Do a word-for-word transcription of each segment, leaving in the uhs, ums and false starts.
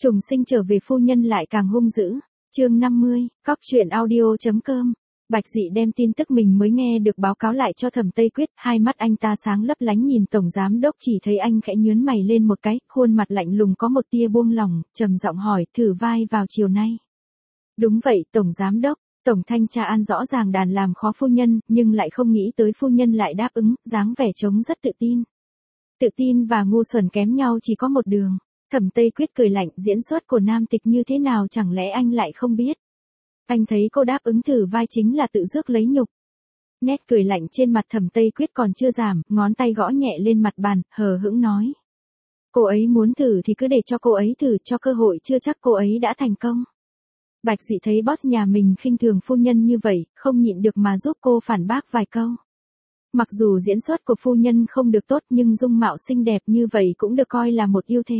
Trùng sinh trở về phu nhân lại càng hung dữ. Chương năm mươi, cóc truyện audio.com. Bạch Dị đem tin tức mình mới nghe được báo cáo lại cho Thẩm Tây Quyết, hai mắt anh ta sáng lấp lánh nhìn tổng giám đốc, chỉ thấy anh khẽ nhướng mày lên một cái, khuôn mặt lạnh lùng có một tia buông lỏng, trầm giọng hỏi, thử vai vào chiều nay. Đúng vậy, tổng giám đốc. Tổng thanh tra An rõ ràng đàn làm khó phu nhân, nhưng lại không nghĩ tới phu nhân lại đáp ứng, dáng vẻ trông rất tự tin. Tự tin và ngu xuẩn kém nhau chỉ có một đường. Thẩm Tây Quyết cười lạnh, diễn xuất của nam tịch như thế nào chẳng lẽ anh lại không biết. Anh thấy cô đáp ứng thử vai chính là tự rước lấy nhục. Nét cười lạnh trên mặt Thẩm Tây Quyết còn chưa giảm, ngón tay gõ nhẹ lên mặt bàn, hờ hững nói. Cô ấy muốn thử thì cứ để cho cô ấy thử, cho cơ hội chưa chắc cô ấy đã thành công. Bạch Dị thấy boss nhà mình khinh thường phu nhân như vậy, không nhịn được mà giúp cô phản bác vài câu. Mặc dù diễn xuất của phu nhân không được tốt nhưng dung mạo xinh đẹp như vậy cũng được coi là một ưu thế.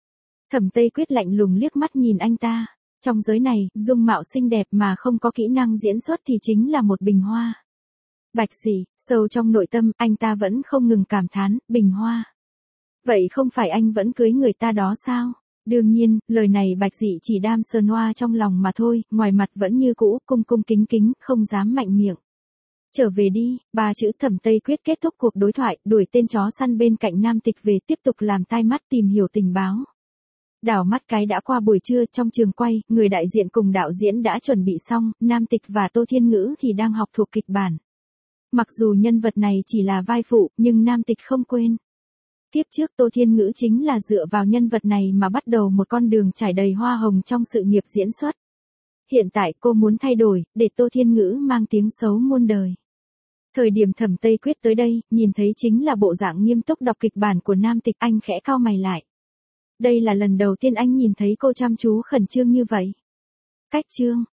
Thẩm Tây Quyết lạnh lùng liếc mắt nhìn anh ta. Trong giới này, dung mạo xinh đẹp mà không có kỹ năng diễn xuất thì chính là một bình hoa. Bạch Dị, sâu trong nội tâm, anh ta vẫn không ngừng cảm thán, bình hoa. Vậy không phải anh vẫn cưới người ta đó sao? Đương nhiên, lời này Bạch Dị chỉ đam sờ noa trong lòng mà thôi, ngoài mặt vẫn như cũ, cung cung kính kính, không dám mạnh miệng. Trở về đi, ba chữ Thẩm Tây Quyết kết thúc cuộc đối thoại, đuổi tên chó săn bên cạnh nam tịch về tiếp tục làm tai mắt tìm hiểu tình báo. Đảo mắt cái đã qua buổi trưa, trong trường quay, người đại diện cùng đạo diễn đã chuẩn bị xong, nam tịch và Tô Thiên Ngữ thì đang học thuộc kịch bản. Mặc dù nhân vật này chỉ là vai phụ, nhưng nam tịch không quên. Tiếp trước Tô Thiên Ngữ chính là dựa vào nhân vật này mà bắt đầu một con đường trải đầy hoa hồng trong sự nghiệp diễn xuất. Hiện tại cô muốn thay đổi, để Tô Thiên Ngữ mang tiếng xấu muôn đời. Thời điểm Thẩm Tây Quyết tới đây, nhìn thấy chính là bộ dạng nghiêm túc đọc kịch bản của nam tịch, anh khẽ cau mày lại. Đây là lần đầu tiên anh nhìn thấy cô chăm chú khẩn trương như vậy. Cách chương,